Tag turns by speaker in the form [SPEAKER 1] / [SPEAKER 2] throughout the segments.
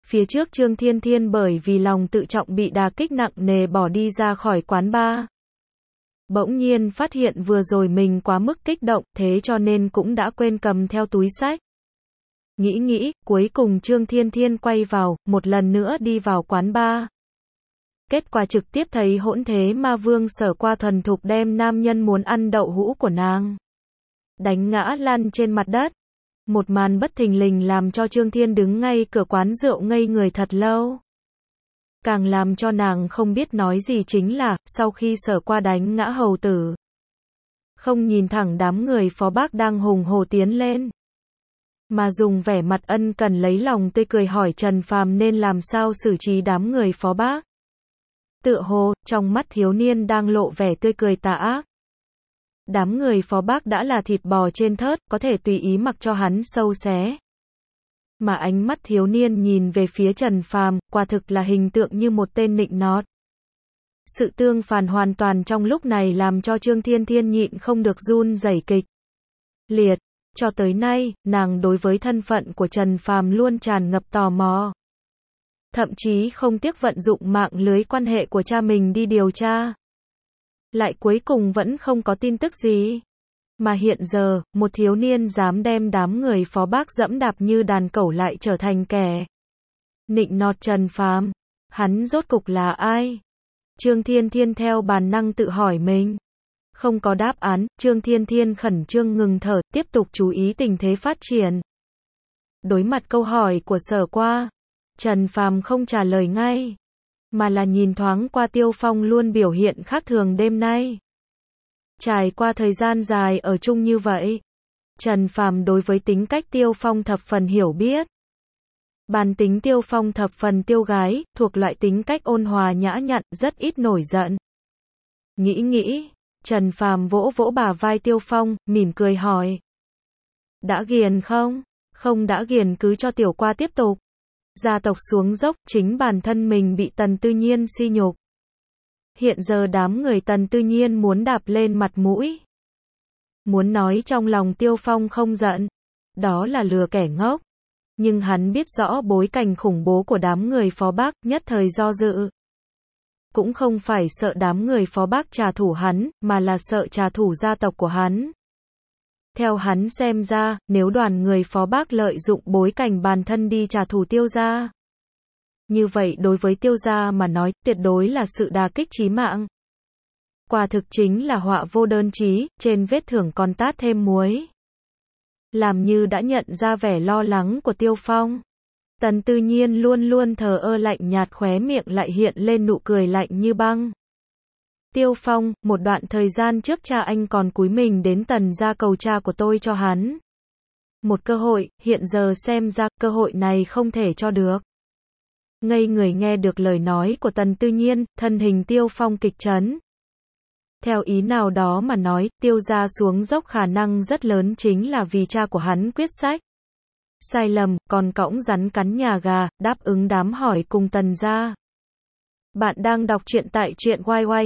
[SPEAKER 1] Phía trước Trương Thiên Thiên bởi vì lòng tự trọng bị đả kích nặng nề bỏ đi ra khỏi quán bar. Bỗng nhiên phát hiện vừa rồi mình quá mức kích động, thế cho nên cũng đã quên cầm theo túi xách. Nghĩ, cuối cùng Trương Thiên Thiên quay vào, một lần nữa đi vào quán bar. Kết quả trực tiếp thấy hỗn thế ma vương Sở Qua thuần thục đem nam nhân muốn ăn đậu hũ của nàng đánh ngã lăn trên mặt đất. Một màn bất thình lình làm cho Trương Thiên đứng ngay cửa quán rượu ngây người thật lâu. Càng làm cho nàng không biết nói gì chính là, sau khi Sở Qua đánh ngã hầu tử, không nhìn thẳng đám người phó bác đang hùng hổ tiến lên, mà dùng vẻ mặt ân cần lấy lòng tươi cười hỏi Trần Phàm nên làm sao xử trí đám người phó bác. Tựa hồ, trong mắt thiếu niên đang lộ vẻ tươi cười tà ác. Đám người phó bác đã là thịt bò trên thớt, có thể tùy ý mặc cho hắn sâu xé. Mà ánh mắt thiếu niên nhìn về phía Trần Phàm, quả thực là hình tượng như một tên nịnh nọt. Sự tương phản hoàn toàn trong lúc này làm cho Trương Thiên Thiên nhịn không được run rẩy kịch liệt. Cho tới nay, nàng đối với thân phận của Trần Phàm luôn tràn ngập tò mò. Thậm chí không tiếc vận dụng mạng lưới quan hệ của cha mình đi điều tra. Lại cuối cùng vẫn không có tin tức gì. Mà hiện giờ, một thiếu niên dám đem đám người phó bác dẫm đạp như đàn cẩu lại trở thành kẻ nịnh nọt Trần Phàm. Hắn rốt cục là ai? Trương Thiên Thiên theo bản năng tự hỏi mình. Không có đáp án, Trương Thiên Thiên khẩn trương ngừng thở, tiếp tục chú ý tình thế phát triển. Đối mặt câu hỏi của Sở Qua, Trần Phàm không trả lời ngay, mà là nhìn thoáng qua Tiêu Phong luôn biểu hiện khác thường đêm nay. Trải qua thời gian dài ở chung như vậy, Trần Phàm đối với tính cách Tiêu Phong thập phần hiểu biết. Bản tính Tiêu Phong thập phần tiêu gái, thuộc loại tính cách ôn hòa nhã nhặn, rất ít nổi giận. Nghĩ, Trần Phàm vỗ vỗ bả vai Tiêu Phong, mỉm cười hỏi. Đã ghiền không? Không đã ghiền cứ cho tiểu qua tiếp tục. Gia tộc xuống dốc, chính bản thân mình bị Tần Tư Nhiên sỉ nhục. Hiện giờ đám người Tần Tư Nhiên muốn đạp lên mặt mũi. Muốn nói trong lòng Tiêu Phong không giận, đó là lừa kẻ ngốc. Nhưng hắn biết rõ bối cảnh khủng bố của đám người phó bác, nhất thời do dự. Cũng không phải sợ đám người phó bác trả thù hắn, mà là sợ trả thù gia tộc của hắn. Theo hắn xem ra, nếu đoàn người phó bác lợi dụng bối cảnh bản thân đi trả thù Tiêu gia, như vậy đối với Tiêu gia mà nói, tuyệt đối là sự đả kích chí mạng. Quả thực chính là họa vô đơn chí, trên vết thương còn tát thêm muối. Làm như đã nhận ra vẻ lo lắng của Tiêu Phong, Tần Tư Nhiên luôn luôn thờ ơ lạnh nhạt, khóe miệng lại hiện lên nụ cười lạnh như băng. Tiêu Phong, một đoạn thời gian trước cha anh còn cúi mình đến Tần gia cầu cha của tôi cho hắn một cơ hội, hiện giờ xem ra cơ hội này không thể cho được. Ngây người nghe được lời nói của Tần Tư Nhiên, thân hình Tiêu Phong kịch chấn. Theo ý nào đó mà nói, Tiêu gia xuống dốc khả năng rất lớn chính là vì cha của hắn quyết sách sai lầm, còn cõng rắn cắn nhà gà, đáp ứng đám hỏi cùng Tần gia. Bạn đang đọc truyện tại truyện YY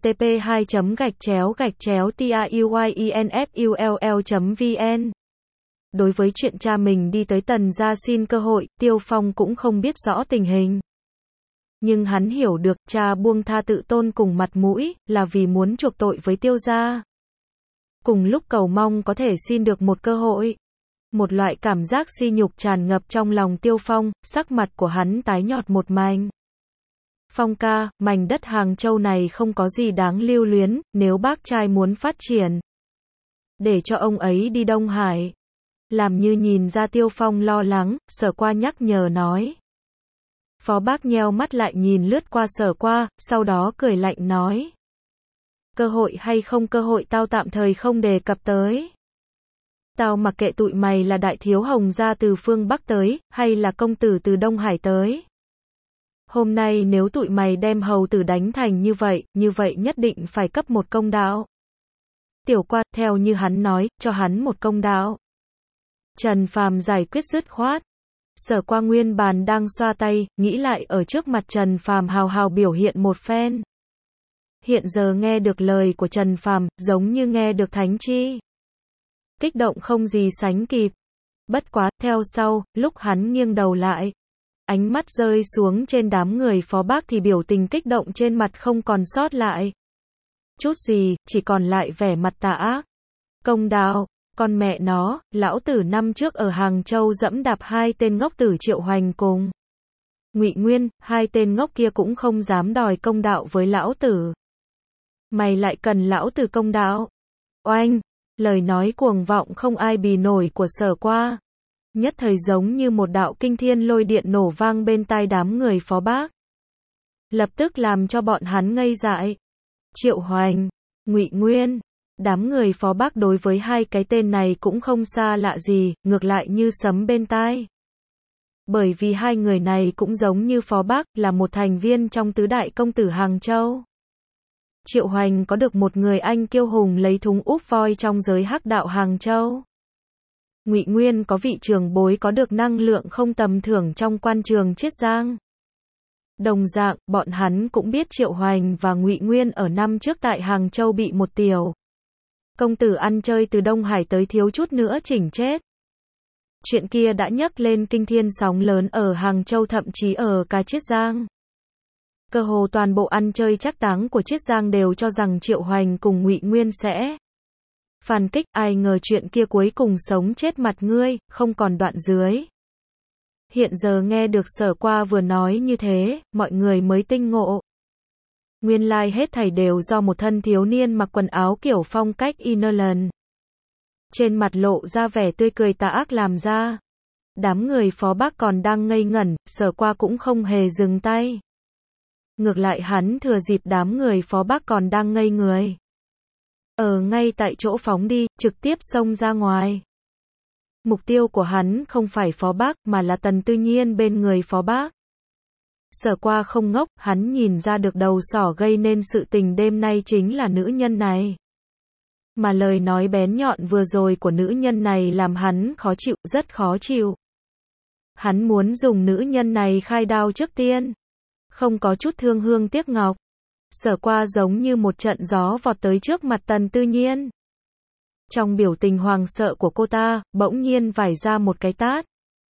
[SPEAKER 1] http://TAUYINFULL.VN. Đối với chuyện cha mình đi tới Tần gia xin cơ hội, Tiêu Phong cũng không biết rõ tình hình. Nhưng hắn hiểu được, cha buông tha tự tôn cùng mặt mũi, là vì muốn chuộc tội với Tiêu gia. Cùng lúc cầu mong có thể xin được một cơ hội. Một loại cảm giác sỉ nhục tràn ngập trong lòng Tiêu Phong, sắc mặt của hắn tái nhợt một mảnh. Phong ca, mảnh đất Hàng Châu này không có gì đáng lưu luyến, nếu bác trai muốn phát triển, để cho ông ấy đi Đông Hải. Làm như nhìn ra Tiêu Phong lo lắng, Sở Qua nhắc nhở nói. Phó bác nheo mắt lại nhìn lướt qua Sở Qua, sau đó cười lạnh nói. Cơ hội hay không cơ hội tao tạm thời không đề cập tới. Tao mặc kệ tụi mày là đại thiếu hồng gia từ phương Bắc tới, hay là công tử từ Đông Hải tới. Hôm nay nếu tụi mày đem hầu tử đánh thành như vậy nhất định phải cấp một công đạo. Tiểu Qua, theo như hắn nói, cho hắn một công đạo. Trần Phàm giải quyết dứt khoát. Sở Qua nguyên bản đang xoa tay, nghĩ lại ở trước mặt Trần Phàm hào hào biểu hiện một phen. Hiện giờ nghe được lời của Trần Phàm, giống như nghe được thánh chi. Kích động không gì sánh kịp. Bất quá, theo sau, lúc hắn nghiêng đầu lại, Ánh mắt rơi xuống trên đám người Phó Bác thì biểu tình kích động trên mặt không còn sót lại chút gì, chỉ còn lại vẻ mặt tà ác. Công đạo, con mẹ nó, lão tử năm trước ở Hàng Châu dẫm đạp hai tên ngốc tử Triệu Hoành cùng Ngụy Nguyên, hai tên ngốc kia cũng không dám đòi công đạo với lão tử. Mày lại cần lão tử công đạo? Oanh, lời nói cuồng vọng không ai bì nổi của Sở Qua. Nhất thời giống như một đạo kinh thiên lôi điện nổ vang bên tai đám người Phó Bác. Lập tức làm cho bọn hắn ngây dại. Triệu Hoành, Ngụy Nguyên, đám người Phó Bác đối với hai cái tên này cũng không xa lạ gì, ngược lại như sấm bên tai. Bởi vì hai người này cũng giống như Phó Bác, là một thành viên trong tứ đại công tử Hàng Châu. Triệu Hoành có được một người anh kiêu hùng lấy thúng úp voi trong giới hắc đạo Hàng Châu. Ngụy Nguyên có vị trưởng bối có được năng lượng không tầm thường trong quan trường Chiết Giang. Đồng dạng, bọn hắn cũng biết Triệu Hoành và Ngụy Nguyên ở năm trước tại Hàng Châu bị một tiểu công tử ăn chơi từ Đông Hải tới thiếu chút nữa chỉnh chết. Chuyện kia đã nhấc lên kinh thiên sóng lớn ở Hàng Châu thậm chí ở cả Chiết Giang. Cơ hồ toàn bộ ăn chơi trác táng của Chiết Giang đều cho rằng Triệu Hoành cùng Ngụy Nguyên sẽ phản kích, ai ngờ chuyện kia cuối cùng sống chết mặt ngươi, không còn đoạn dưới. Hiện giờ nghe được Sở Qua vừa nói như thế, mọi người mới tinh ngộ. Nguyên lai hết thảy đều do một thân thiếu niên mặc quần áo kiểu phong cách Ireland. Trên mặt lộ ra vẻ tươi cười tà ác làm ra. Đám người Phó Bác còn đang ngây ngẩn, Sở Qua cũng không hề dừng tay. Ngược lại hắn thừa dịp đám người Phó Bác còn đang ngây người. Ở ngay tại chỗ phóng đi, trực tiếp xông ra ngoài. Mục tiêu của hắn không phải Phó Bác mà là Tần Tư Nhiên bên người Phó Bác. Sở Qua không ngốc, hắn nhìn ra được đầu sỏ gây nên sự tình đêm nay chính là nữ nhân này. Mà lời nói bén nhọn vừa rồi của nữ nhân này làm hắn khó chịu, rất khó chịu. Hắn muốn dùng nữ nhân này khai đao trước tiên. Không có chút thương hương tiếc ngọc. Sở Qua giống như một trận gió vọt tới trước mặt Tần Tư Nhiên. Trong biểu tình hoàng sợ của cô ta, bỗng nhiên vải ra một cái tát.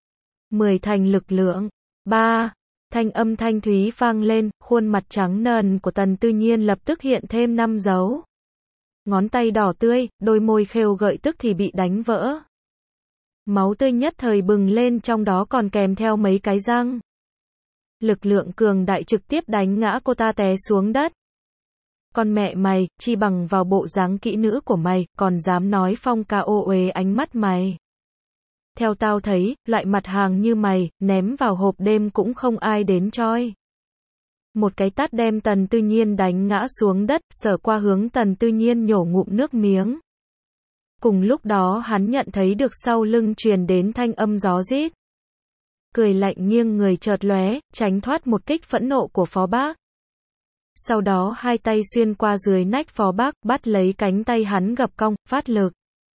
[SPEAKER 1] 10 thành lực lượng. 3. Thanh âm thanh thúy vang lên, khuôn mặt trắng nần của Tần Tư Nhiên lập tức hiện thêm 5 dấu. Ngón tay đỏ tươi, đôi môi khêu gợi tức thì bị đánh vỡ. Máu tươi nhất thời bừng lên, trong đó còn kèm theo mấy cái răng. Lực lượng cường đại trực tiếp đánh ngã cô ta té xuống đất. Con mẹ mày, chi bằng vào bộ dáng kỹ nữ của mày, còn dám nói phong ca ô uế ánh mắt mày. Theo tao thấy, loại mặt hàng như mày, ném vào hộp đêm cũng không ai đến choi. Một cái tát đem Tần Tư Nhiên đánh ngã xuống đất, Sở Qua hướng Tần Tư Nhiên nhổ ngụm nước miếng. Cùng lúc đó hắn nhận thấy được sau lưng truyền đến thanh âm gió rít. Cười lạnh nghiêng người chợt lóe, tránh thoát một kích phẫn nộ của Phó Bác. Sau đó hai tay xuyên qua dưới nách Phó Bác, bắt lấy cánh tay hắn gập cong, phát lực.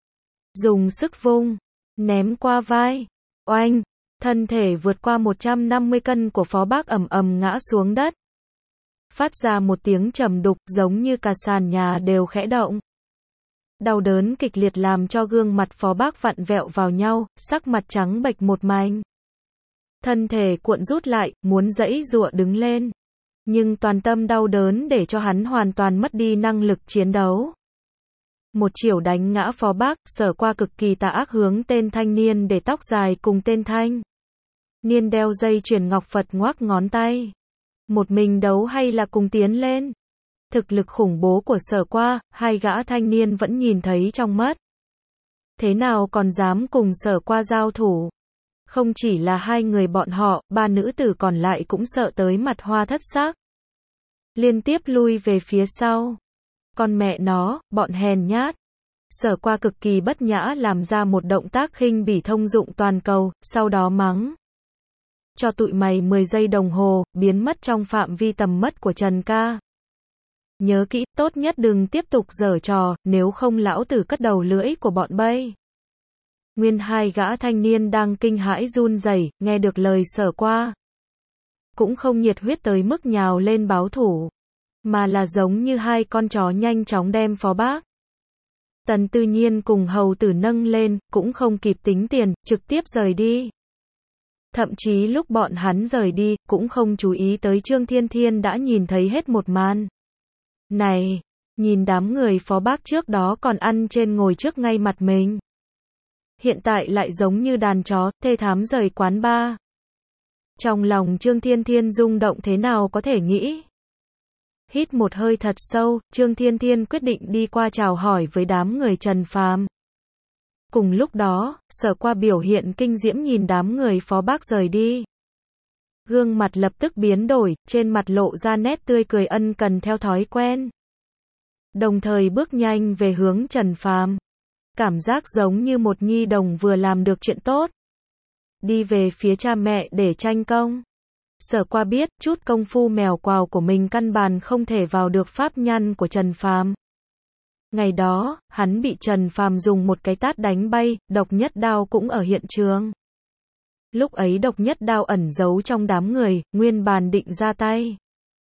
[SPEAKER 1] Dùng sức vung, ném qua vai. Oanh, thân thể vượt qua 150 cân của Phó Bác ầm ầm ngã xuống đất. Phát ra một tiếng trầm đục giống như cả sàn nhà đều khẽ động. Đau đớn kịch liệt làm cho gương mặt Phó Bác vặn vẹo vào nhau, sắc mặt trắng bệch một mảnh. Thân thể cuộn rút lại, muốn giãy giụa đứng lên. Nhưng toàn tâm đau đớn để cho hắn hoàn toàn mất đi năng lực chiến đấu. Một chiểu đánh ngã Phó Bác, Sở Qua cực kỳ tà ác hướng tên thanh niên để tóc dài cùng tên thanh niên đeo dây chuyền ngọc Phật ngoắc ngón tay. Một mình đấu hay là cùng tiến lên? Thực lực khủng bố của Sở Qua, hai gã thanh niên vẫn nhìn thấy trong mắt. Thế nào còn dám cùng Sở Qua giao thủ? Không chỉ là hai người bọn họ, ba nữ tử còn lại cũng sợ tới mặt hoa thất sắc. Liên tiếp lui về phía sau. Con mẹ nó, bọn hèn nhát. Sở Qua cực kỳ bất nhã làm ra một động tác khinh bỉ thông dụng toàn cầu, sau đó mắng. Cho tụi mày 10 giây đồng hồ, biến mất trong phạm vi tầm mắt của Trần ca. Nhớ kỹ, tốt nhất đừng tiếp tục giở trò, nếu không lão tử cất đầu lưỡi của bọn bay. Nguyên hai gã thanh niên đang kinh hãi run rẩy, nghe được lời Sở Qua. Cũng không nhiệt huyết tới mức nhào lên báo thủ, mà là giống như hai con chó nhanh chóng đem Phó Bác. Tần Tư Nhiên cùng hầu tử nâng lên, cũng không kịp tính tiền, trực tiếp rời đi. Thậm chí lúc bọn hắn rời đi, cũng không chú ý tới Trương Thiên Thiên đã nhìn thấy hết một màn. Này, nhìn đám người Phó Bác trước đó còn ăn trên ngồi trước ngay mặt mình. Hiện tại lại giống như đàn chó, thê thảm rời quán bar. Trong lòng Trương Thiên Thiên rung động thế nào có thể nghĩ. Hít một hơi thật sâu, Trương Thiên Thiên quyết định đi qua chào hỏi với đám người Trần Phàm. Cùng lúc đó, Sở Qua biểu hiện kinh diễm nhìn đám người Phó Bác rời đi. Gương mặt lập tức biến đổi, trên mặt lộ ra nét tươi cười ân cần theo thói quen. Đồng thời bước nhanh về hướng Trần Phàm. Cảm giác giống như một nhi đồng vừa làm được chuyện tốt. Đi về phía cha mẹ để tranh công. Sở Qua biết, chút công phu mèo quào của mình căn bản không thể vào được pháp nhăn của Trần Phàm. Ngày đó, hắn bị Trần Phàm dùng một cái tát đánh bay, Độc Nhất Đao cũng ở hiện trường. Lúc ấy Độc Nhất Đao ẩn giấu trong đám người, nguyên bản định ra tay.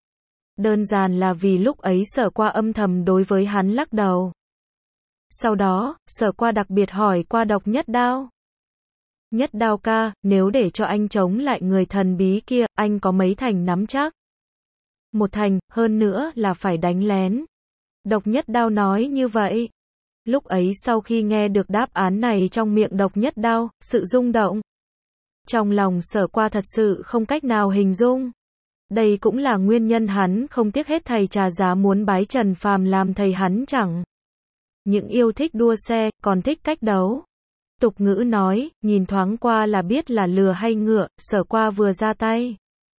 [SPEAKER 1] Đơn giản là vì lúc ấy Sở Qua âm thầm đối với hắn lắc đầu. Sau đó, Sở Qua đặc biệt hỏi qua Độc Nhất Đao. Nhất Đao ca, nếu để cho anh chống lại người thần bí kia, anh có mấy thành nắm chắc? Một thành, hơn nữa là phải đánh lén. Độc Nhất Đao nói như vậy. Lúc ấy sau khi nghe được đáp án này trong miệng Độc Nhất Đao, sự rung động. Trong lòng Sở Qua thật sự không cách nào hình dung. Đây cũng là nguyên nhân hắn không tiếc hết thầy trả giá muốn bái Trần Phàm làm thầy hắn chẳng. Những yêu thích đua xe, còn thích cách đấu. Tục ngữ nói, nhìn thoáng qua là biết là lừa hay ngựa, Sở Qua vừa ra tay.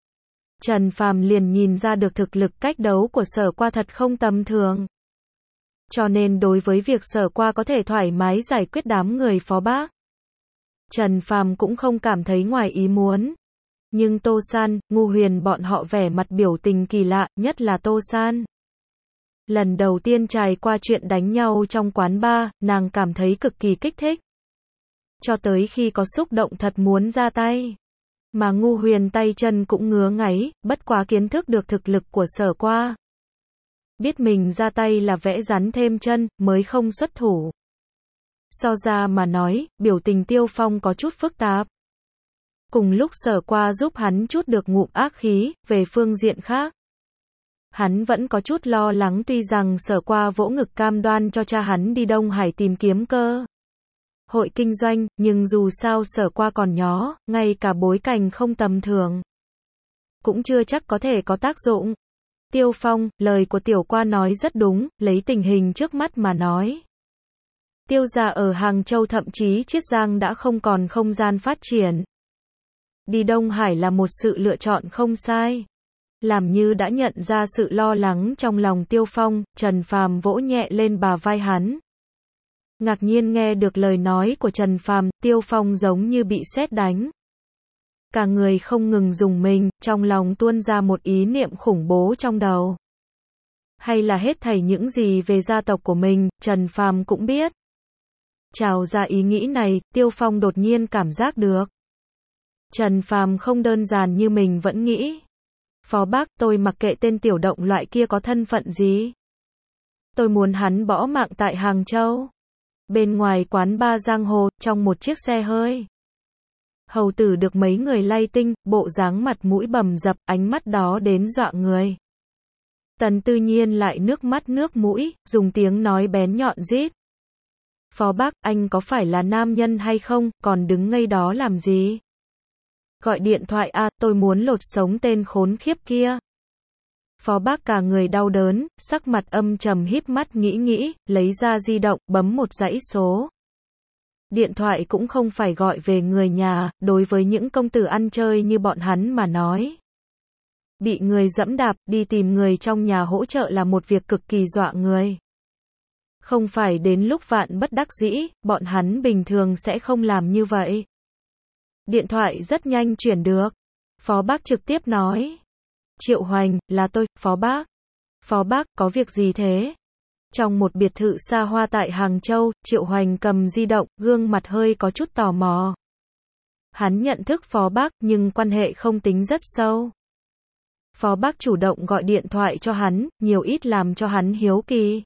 [SPEAKER 1] Trần Phàm liền nhìn ra được thực lực cách đấu của Sở Qua thật không tầm thường. Cho nên đối với việc Sở Qua có thể thoải mái giải quyết đám người Phó Bác, Trần Phàm cũng không cảm thấy ngoài ý muốn. Nhưng Tô San, Ngu Huyền bọn họ vẻ mặt biểu tình kỳ lạ, nhất là Tô San. Lần đầu tiên trải qua chuyện đánh nhau trong quán bar, nàng cảm thấy cực kỳ kích thích. Cho tới khi có xúc động thật muốn ra tay. Mà Ngu Huyền tay chân cũng ngứa ngáy, bất quá kiến thức được thực lực của Sở Qua. Biết mình ra tay là vẽ rắn thêm chân, mới không xuất thủ. So ra mà nói, biểu tình Tiêu Phong có chút phức tạp. Cùng lúc Sở Qua giúp hắn chút được ngụm ác khí, về phương diện khác. Hắn vẫn có chút lo lắng tuy rằng Sở Qua vỗ ngực cam đoan cho cha hắn đi Đông Hải tìm kiếm cơ hội kinh doanh, nhưng dù sao Sở Qua còn nhỏ, ngay cả bối cảnh không tầm thường. Cũng chưa chắc có thể có tác dụng. Tiêu Phong, lời của Tiểu Qua nói rất đúng, lấy tình hình trước mắt mà nói. Tiêu gia ở Hàng Châu thậm chí Chiết Giang đã không còn không gian phát triển. Đi Đông Hải là một sự lựa chọn không sai. Làm như đã nhận ra sự lo lắng trong lòng Tiêu Phong, Trần Phàm vỗ nhẹ lên bả vai hắn. Ngạc nhiên nghe được lời nói của Trần Phàm, Tiêu Phong giống như bị sét đánh. Cả người không ngừng rùng mình, trong lòng tuôn ra một ý niệm khủng bố trong đầu. Hay là hết thảy những gì về gia tộc của mình, Trần Phàm cũng biết. Trào ra ý nghĩ này, Tiêu Phong đột nhiên cảm giác được. Trần Phàm không đơn giản như mình vẫn nghĩ. Phó Bác, tôi mặc kệ tên tiểu động loại kia có thân phận gì. Tôi muốn hắn bỏ mạng tại Hàng Châu. Bên ngoài quán bar giang hồ, trong một chiếc xe hơi. Hầu tử được mấy người lay tinh, bộ dáng mặt mũi bầm dập, ánh mắt đó đến dọa người. Tần Tư Nhiên lại nước mắt nước mũi, dùng tiếng nói bén nhọn rít. Phó Bác, anh có phải là nam nhân hay không, còn đứng ngây đó làm gì? Gọi điện thoại a, tôi muốn lột sống tên khốn khiếp kia. Phó Bác cả người đau đớn, sắc mặt âm trầm híp mắt nghĩ, lấy ra di động, bấm một dãy số. Điện thoại cũng không phải gọi về người nhà, đối với những công tử ăn chơi như bọn hắn mà nói. Bị người giẫm đạp, đi tìm người trong nhà hỗ trợ là một việc cực kỳ dọa người. Không phải đến lúc vạn bất đắc dĩ, bọn hắn bình thường sẽ không làm như vậy. Điện thoại rất nhanh chuyển được. Phó Bác trực tiếp nói. Triệu Hoành, là tôi, Phó Bác. Phó Bác, có việc gì thế? Trong một biệt thự xa hoa tại Hàng Châu, Triệu Hoành cầm di động, gương mặt hơi có chút tò mò. Hắn nhận thức Phó Bác, nhưng quan hệ không tính rất sâu. Phó Bác chủ động gọi điện thoại cho hắn, nhiều ít làm cho hắn hiếu kỳ.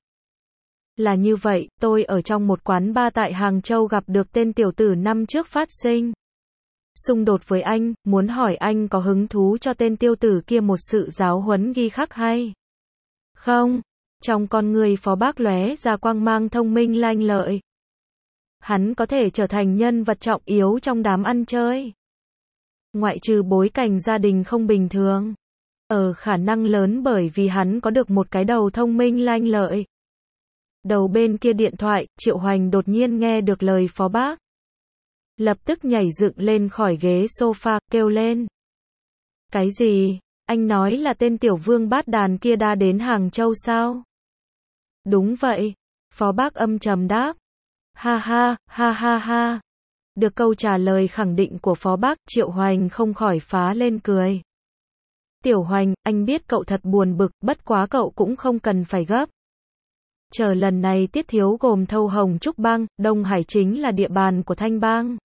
[SPEAKER 1] Là như vậy, tôi ở trong một quán bar tại Hàng Châu gặp được tên tiểu tử năm trước phát sinh. xung đột với anh, muốn hỏi anh có hứng thú cho tên tiêu tử kia một sự giáo huấn ghi khắc hay không? Trong con người Phó Bác lóe ra quang mang thông minh lanh lợi. Hắn có thể trở thành nhân vật trọng yếu trong đám ăn chơi. Ngoại trừ bối cảnh gia đình không bình thường. Khả năng lớn bởi vì hắn có được một cái đầu thông minh lanh lợi. Đầu bên kia điện thoại, Triệu Hoành đột nhiên nghe được lời Phó Bác. Lập tức nhảy dựng lên khỏi ghế sofa, kêu lên. Cái gì? Anh nói là tên tiểu vương bát đàn kia đã đến Hàng Châu sao? Đúng vậy. Phó Bác âm trầm đáp. Ha ha, ha ha ha. Được câu trả lời khẳng định của Phó Bác, Triệu Hoành không khỏi phá lên cười. Tiểu Hoành, anh biết cậu thật buồn bực, bất quá cậu cũng không cần phải gấp. Chờ lần này Tiết Thiếu gồm Thâu Hồng Trúc Bang, Đông Hải chính là địa bàn của Thanh Bang.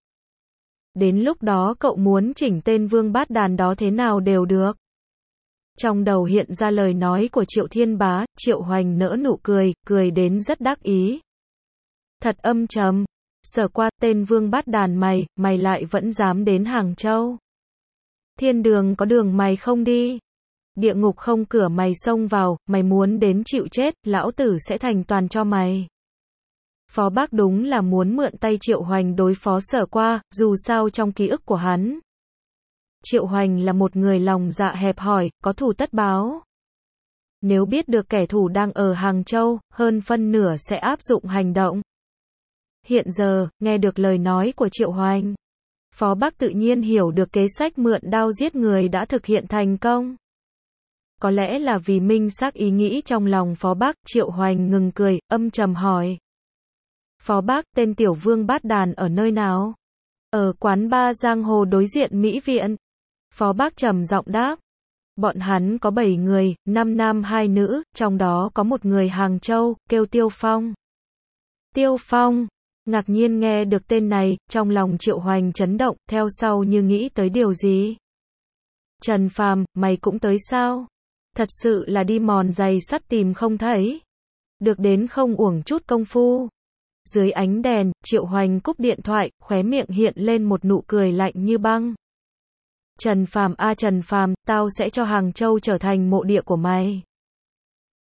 [SPEAKER 1] Đến lúc đó cậu muốn chỉnh tên vương bát đàn đó thế nào đều được. Trong đầu hiện ra lời nói của Triệu Thiên Bá, Triệu Hoành nở nụ cười, cười đến rất đắc ý. Thật âm trầm. Sở qua, tên vương bát đàn mày lại vẫn dám đến Hàng Châu. Thiên đường có đường mày không đi. Địa ngục không cửa mày xông vào, mày muốn đến chịu chết, lão tử sẽ thành toàn cho mày. Phó Bác đúng là muốn mượn tay Triệu Hoành đối phó Sở qua, dù sao trong ký ức của hắn. Triệu Hoành là một người lòng dạ hẹp hòi, có thù tất báo. Nếu biết được kẻ thù đang ở Hàng Châu, hơn phân nửa sẽ áp dụng hành động. Hiện giờ, nghe được lời nói của Triệu Hoành, Phó Bác tự nhiên hiểu được kế sách mượn đao giết người đã thực hiện thành công. Có lẽ là vì minh xác ý nghĩ trong lòng Phó Bác, Triệu Hoành ngừng cười, âm trầm hỏi. Phó Bác, tên tiểu vương bát đàn ở nơi nào? Ở quán bar giang hồ đối diện Mỹ Viện. Phó Bác trầm giọng đáp. Bọn hắn có 7 người, 5 nam 2 nữ, trong đó có một người Hàng Châu, kêu Tiêu Phong. Tiêu Phong. Ngạc nhiên nghe được tên này, trong lòng Triệu Hoành chấn động, theo sau như nghĩ tới điều gì. Trần Phàm, mày cũng tới sao? Thật sự là đi mòn giày sắt tìm không thấy. Được đến không uổng chút công phu. Dưới ánh đèn, Triệu Hoành cúp điện thoại, khóe miệng hiện lên một nụ cười lạnh như băng. Trần Phàm, Trần Phàm, tao sẽ cho Hàng Châu trở thành mộ địa của mày.